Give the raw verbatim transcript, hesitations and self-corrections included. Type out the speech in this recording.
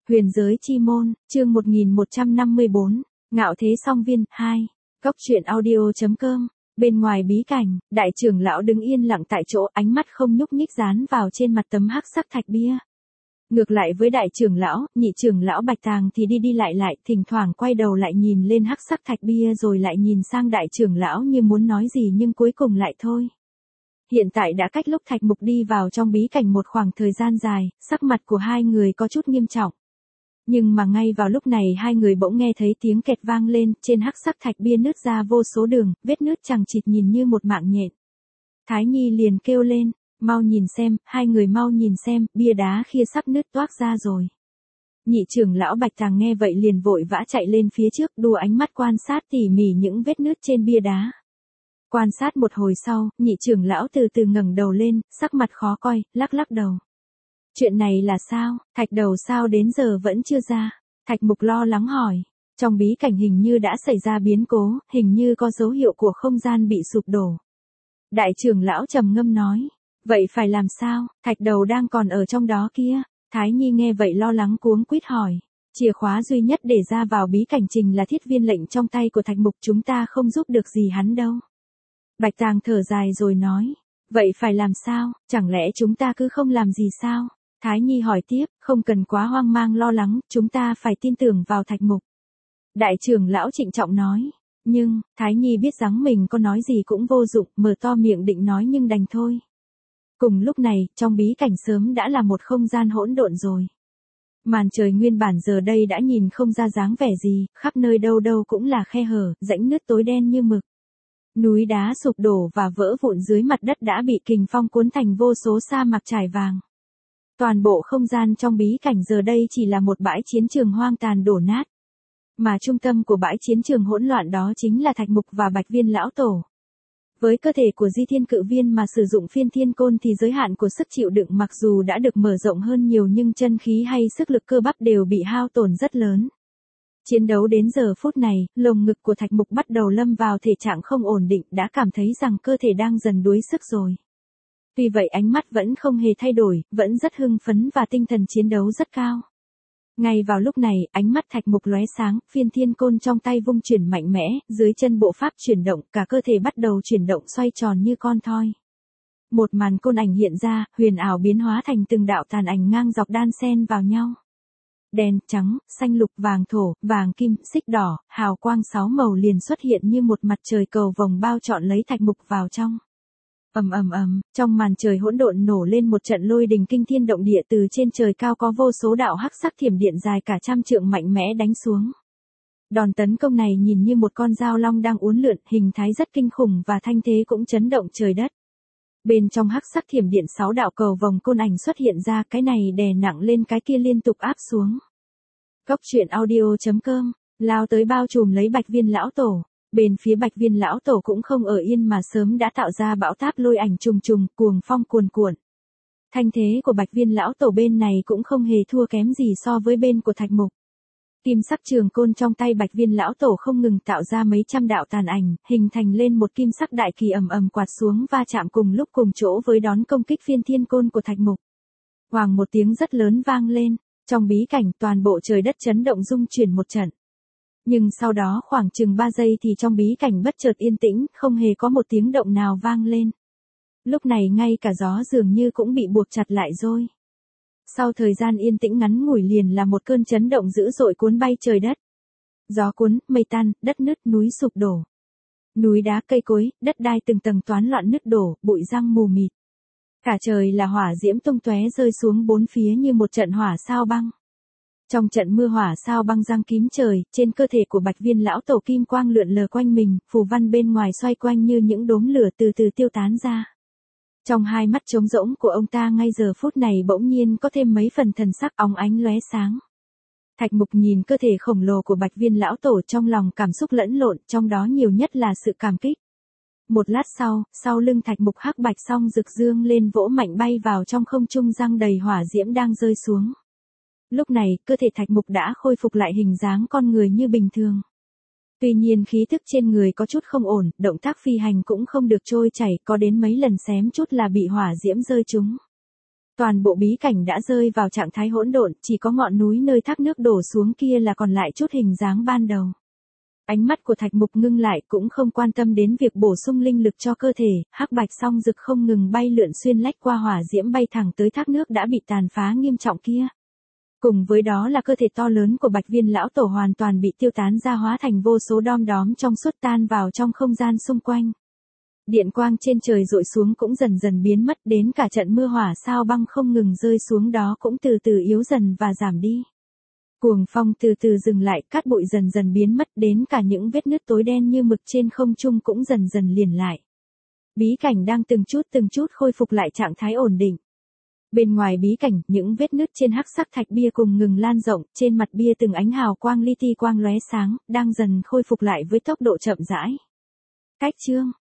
Huyền giới chi môn, chương một nghìn một trăm năm mươi bốn, Ngạo thế song viên, hai. Cốc truyện audio.com. Bên ngoài bí cảnh, đại trưởng lão đứng yên lặng tại chỗ, ánh mắt không nhúc nhích dán vào trên mặt tấm hắc sắc thạch bia. Ngược lại với đại trưởng lão, nhị trưởng lão Bạch Tàng thì đi đi lại lại, thỉnh thoảng quay đầu lại nhìn lên hắc sắc thạch bia rồi lại nhìn sang đại trưởng lão như muốn nói gì nhưng cuối cùng lại thôi. Hiện tại đã cách lúc Thạch Mục đi vào trong bí cảnh một khoảng thời gian dài, sắc mặt của hai người có chút nghiêm trọng. Nhưng mà ngay vào lúc này hai người bỗng nghe thấy tiếng kẹt vang lên, trên hắc sắc thạch bia nứt ra vô số đường, vết nứt chằng chịt nhìn như một mạng nhện. Thái Nhi liền kêu lên, mau nhìn xem, hai người mau nhìn xem, bia đá kia sắp nứt toác ra rồi. Nhị trưởng lão Bạch Tàng nghe vậy liền vội vã chạy lên phía trước, đùa ánh mắt quan sát tỉ mỉ những vết nứt trên bia đá. Quan sát một hồi sau, nhị trưởng lão từ từ ngẩng đầu lên, sắc mặt khó coi, lắc lắc đầu. Chuyện này là sao, thạch đầu sao đến giờ vẫn chưa ra? Thạch Mục lo lắng hỏi. Trong bí cảnh hình như đã xảy ra biến cố, hình như có dấu hiệu của không gian bị sụp đổ. Đại trưởng lão trầm ngâm nói. Vậy phải làm sao, thạch đầu đang còn ở trong đó kia. Thái Nhi nghe vậy lo lắng cuống quýt hỏi. Chìa khóa duy nhất để ra vào bí cảnh trình là thiết viên lệnh trong tay của Thạch Mục, chúng ta không giúp được gì hắn đâu. Bạch Tàng thở dài rồi nói. Vậy phải làm sao, chẳng lẽ chúng ta cứ không làm gì sao? Thái Nhi hỏi tiếp, không cần quá hoang mang lo lắng, chúng ta phải tin tưởng vào Thạch Mục. Đại trưởng lão trịnh trọng nói. Nhưng, Thái Nhi biết rằng mình có nói gì cũng vô dụng, mở to miệng định nói nhưng đành thôi. Cùng lúc này, trong bí cảnh sớm đã là một không gian hỗn độn rồi. Màn trời nguyên bản giờ đây đã nhìn không ra dáng vẻ gì, khắp nơi đâu đâu cũng là khe hở, rãnh nứt tối đen như mực. Núi đá sụp đổ và vỡ vụn dưới mặt đất đã bị kình phong cuốn thành vô số sa mạc trải vàng. Toàn bộ không gian trong bí cảnh giờ đây chỉ là một bãi chiến trường hoang tàn đổ nát. Mà trung tâm của bãi chiến trường hỗn loạn đó chính là Thạch Mục và Bạch Viên lão tổ. Với cơ thể của Di Thiên Cự Viên mà sử dụng Phiên Thiên Côn thì giới hạn của sức chịu đựng mặc dù đã được mở rộng hơn nhiều nhưng chân khí hay sức lực cơ bắp đều bị hao tổn rất lớn. Chiến đấu đến giờ phút này, lồng ngực của Thạch Mục bắt đầu lâm vào thể trạng không ổn định, đã cảm thấy rằng cơ thể đang dần đuối sức rồi. Tuy vậy ánh mắt vẫn không hề thay đổi, vẫn rất hưng phấn và tinh thần chiến đấu rất cao. Ngay vào lúc này, ánh mắt Thạch Mục lóe sáng, Phiên Thiên Côn trong tay vung chuyển mạnh mẽ, dưới chân bộ pháp chuyển động, cả cơ thể bắt đầu chuyển động xoay tròn như con thoi. Một màn côn ảnh hiện ra, huyền ảo biến hóa thành từng đạo tàn ảnh ngang dọc đan xen vào nhau. Đen, trắng, xanh lục, vàng thổ, vàng kim, xích đỏ, hào quang sáu màu liền xuất hiện như một mặt trời cầu vồng bao trọn lấy Thạch Mục vào trong. Ầm ầm ầm, trong màn trời hỗn độn nổ lên một trận lôi đình kinh thiên động địa, từ trên trời cao có vô số đạo hắc sắc thiểm điện dài cả trăm trượng mạnh mẽ đánh xuống. Đòn tấn công này nhìn như một con dao long đang uốn lượn, hình thái rất kinh khủng và thanh thế cũng chấn động trời đất. Bên trong hắc sắc thiểm điện sáu đạo cầu vồng côn ảnh xuất hiện ra, cái này đè nặng lên cái kia liên tục áp xuống. Cốc truyện audio.com, lao tới bao trùm lấy Bạch Viên lão tổ. Bên phía Bạch Viên lão tổ cũng không ở yên mà sớm đã tạo ra bão táp lôi ảnh trùng trùng, cuồng phong cuồn cuộn. Thanh thế của Bạch Viên lão tổ bên này cũng không hề thua kém gì so với bên của Thạch Mục. Kim sắc trường côn trong tay Bạch Viên lão tổ không ngừng tạo ra mấy trăm đạo tàn ảnh, hình thành lên một kim sắc đại kỳ ầm ầm quạt xuống va chạm cùng lúc cùng chỗ với đón công kích Phiên Thiên Côn của Thạch Mục. Hoàng một tiếng rất lớn vang lên, trong bí cảnh toàn bộ trời đất chấn động rung chuyển một trận. Nhưng sau đó khoảng chừng ba giây thì trong bí cảnh bất chợt yên tĩnh, không hề có một tiếng động nào vang lên. Lúc này ngay cả gió dường như cũng bị buộc chặt lại rồi. Sau thời gian yên tĩnh ngắn ngủi liền là một cơn chấn động dữ dội cuốn bay trời đất. Gió cuốn, mây tan, đất nứt, núi sụp đổ. Núi đá cây cối, đất đai từng tầng toán loạn nứt đổ, bụi răng mù mịt. Cả trời là hỏa diễm tung tóe rơi xuống bốn phía như một trận hỏa sao băng. Trong trận mưa hỏa sao băng giăng kín trời, trên cơ thể của Bạch Viên lão tổ kim quang lượn lờ quanh mình, phù văn bên ngoài xoay quanh như những đốm lửa từ từ tiêu tán ra. Trong hai mắt trống rỗng của ông ta ngay giờ phút này bỗng nhiên có thêm mấy phần thần sắc óng ánh lóe sáng. Thạch Mục nhìn cơ thể khổng lồ của Bạch Viên lão tổ trong lòng cảm xúc lẫn lộn, trong đó nhiều nhất là sự cảm kích. Một lát sau, sau lưng Thạch Mục hắc bạch song rực dương lên vỗ mạnh bay vào trong không trung răng đầy hỏa diễm đang rơi xuống. Lúc này, cơ thể Thạch Mục đã khôi phục lại hình dáng con người như bình thường. Tuy nhiên khí thức trên người có chút không ổn, động tác phi hành cũng không được trôi chảy, có đến mấy lần xém chút là bị hỏa diễm rơi trúng. Toàn bộ bí cảnh đã rơi vào trạng thái hỗn độn, chỉ có ngọn núi nơi thác nước đổ xuống kia là còn lại chút hình dáng ban đầu. Ánh mắt của Thạch Mục ngưng lại, cũng không quan tâm đến việc bổ sung linh lực cho cơ thể, hắc bạch song rực không ngừng bay lượn xuyên lách qua hỏa diễm bay thẳng tới thác nước đã bị tàn phá nghiêm trọng kia. Cùng với đó là cơ thể to lớn của Bạch Viên lão tổ hoàn toàn bị tiêu tán ra hóa thành vô số đom đóm trong suốt tan vào trong không gian xung quanh. Điện quang trên trời dội xuống cũng dần dần biến mất, đến cả trận mưa hỏa sao băng không ngừng rơi xuống đó cũng từ từ yếu dần và giảm đi. Cuồng phong từ từ dừng lại, cát bụi dần dần biến mất, đến cả những vết nứt tối đen như mực trên không trung cũng dần dần liền lại. Bí cảnh đang từng chút từng chút khôi phục lại trạng thái ổn định. Bên ngoài bí cảnh, những vết nứt trên hắc sắc thạch bia cùng ngừng lan rộng, trên mặt bia từng ánh hào quang li ti quang lóe sáng, đang dần khôi phục lại với tốc độ chậm rãi. Cách chương